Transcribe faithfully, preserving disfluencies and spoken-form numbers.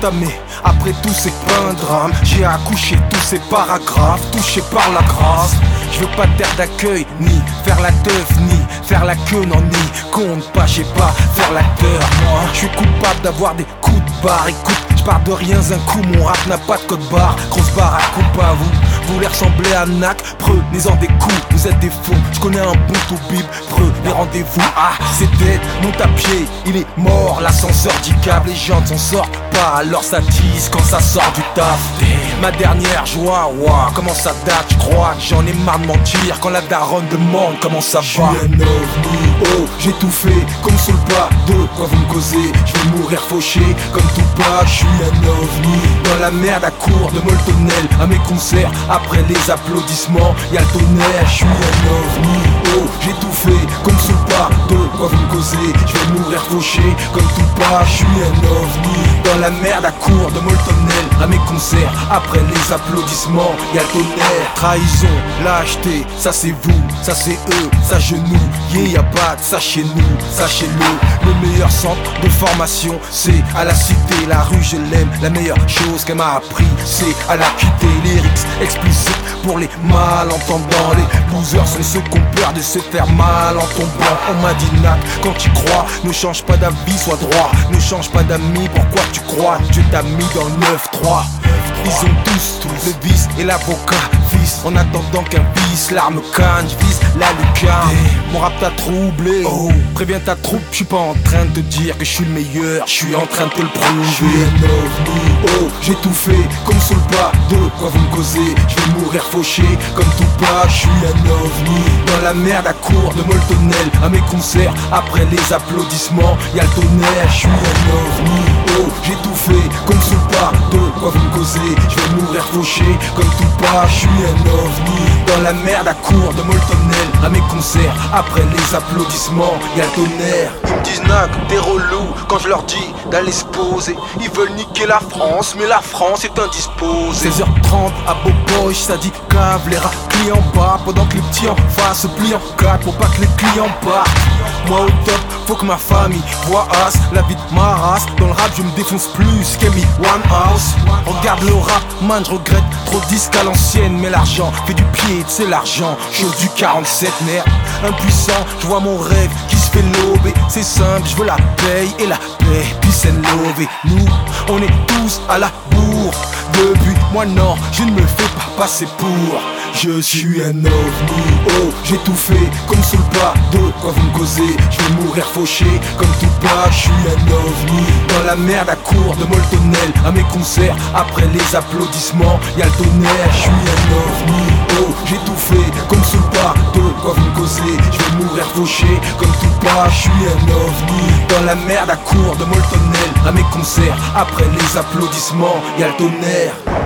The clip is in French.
entamé. Après tout c'est pas un drame. J'ai accouché tous ces paragraphes, touché par la grâce. Je veux pas terre d'accueil, ni faire la teuf, ni faire la queue, non, ni compte pas, j'ai pas faire l'acteur. Moi, je suis coupable d'avoir des coups de barre. Écoute, je pars de rien un coup, mon rap n'a pas de code barre. Grosse barre à coupe à vous. Vous voulez ressembler à Nac, prenez-en des coups, vous êtes des fous. Je connais un bon tout bib, prenez rendez-vous. Ah, c'est dead, monte à pied, il est mort. L'ascenseur dit câble, les gens ne s'en sortent pas. Alors ça tease quand ça sort du taf. Ma dernière joie, ouah, comment ça date, je crois que j'en ai marre de mentir. Quand la daronne demande comment ça va. J'suis un ovni, oh, j'ai tout fait comme sous le pas. De quoi vous me causez, je vais mourir fauché comme tout pas. J'suis un ovni, dans la merde à court de Moltonel. À mes concerts, après les applaudissements, y'a le tonnerre. J'suis un ovni, oh, j'ai tout fait comme sous le pas. De quoi vous me causez, je vais mourir fauché comme tout pas. J'suis un ovni, dans la merde à court de Moltonel. À mes concerts, après les applaudissements, y'a le tonnerre. Trahison, lâcheté, ça c'est vous, ça c'est eux, ça genou. Yeah, y'a pas de ça chez nous, sachez-le. Le meilleur centre de formation, c'est à la cité. La rue, je l'aime, la meilleure chose qu'elle m'a appris, c'est à la quitter. Lyrics explicites pour les malentendants. Les losers sont ceux qui ont peur de se faire mal en tombant. On m'a dit Nac, quand tu crois, ne change pas d'avis, sois droit. Ne change pas d'amis, pourquoi tu crois? Dieu t'a mis dans le neuf trois. Ils ont tous, tous le vice et l'avocat vice. En attendant qu'un vice, l'arme canne, j'vise la lucarne. Mon rap t'a troublé, oh, préviens ta troupe. J'suis pas en train de te dire que je suis le meilleur, je suis en train de te le prouver. J'suis un ovni, oh, j'ai tout fait comme sous le pas. De quoi vous me causez, j'vais mourir fauché comme tout pas. J'suis un ovni, dans la merde à court de Moltonel. À mes concerts, après les applaudissements, y'a le tonnerre. J'suis un ovni, oh, j'ai tout fait comme sous le pas. De quoi vous me causez, je vais mourir fauché comme tout pas. Je suis un ovni, dans la merde à court de Moltonel. À mes concerts, après les applaudissements, y'a le tonnerre. Ils me disent Nac, t'es relou quand je leur dis d'aller se poser. Ils veulent niquer la France, mais la France est indisposée. Seize heures trente à Boboche, ça dit cave, les rats clients bas. Pendant que les petits en face se plient en quatre pour pas que les clients partent. Moi au top, faut que ma famille voit as la vie de ma race. Dans le rap je me défonce plus qu'Amy Winehouse. Regarde le rap, man, je regrette trop de disques à l'ancienne. Mais l'argent fait du pied, c'est l'argent, chose du quarante-sept, merde. Impuissant, je vois mon rêve qui se fait lober. C'est simple, je veux la paye et la paix, puis c'est lové. Nous, on est tous à la bourre. Depuis moi non, je ne me fais pas passer pour. Je suis un ovni, oh, j'ai tout fait comme sous le pas. De quoi vous me causez, je vais mourir fauché comme tout pas. Je suis un ovni, dans la merde à court de Moltonel. À mes concerts, après les applaudissements, y'a le tonnerre. Je suis un ovni, oh, j'ai tout fait comme sous le pas. De quoi vous me causez, je vais mourir fauché comme tout pas. Je suis un ovni, dans la merde à court de Moltonel. À mes concerts, après les applaudissements, y'a le tonnerre.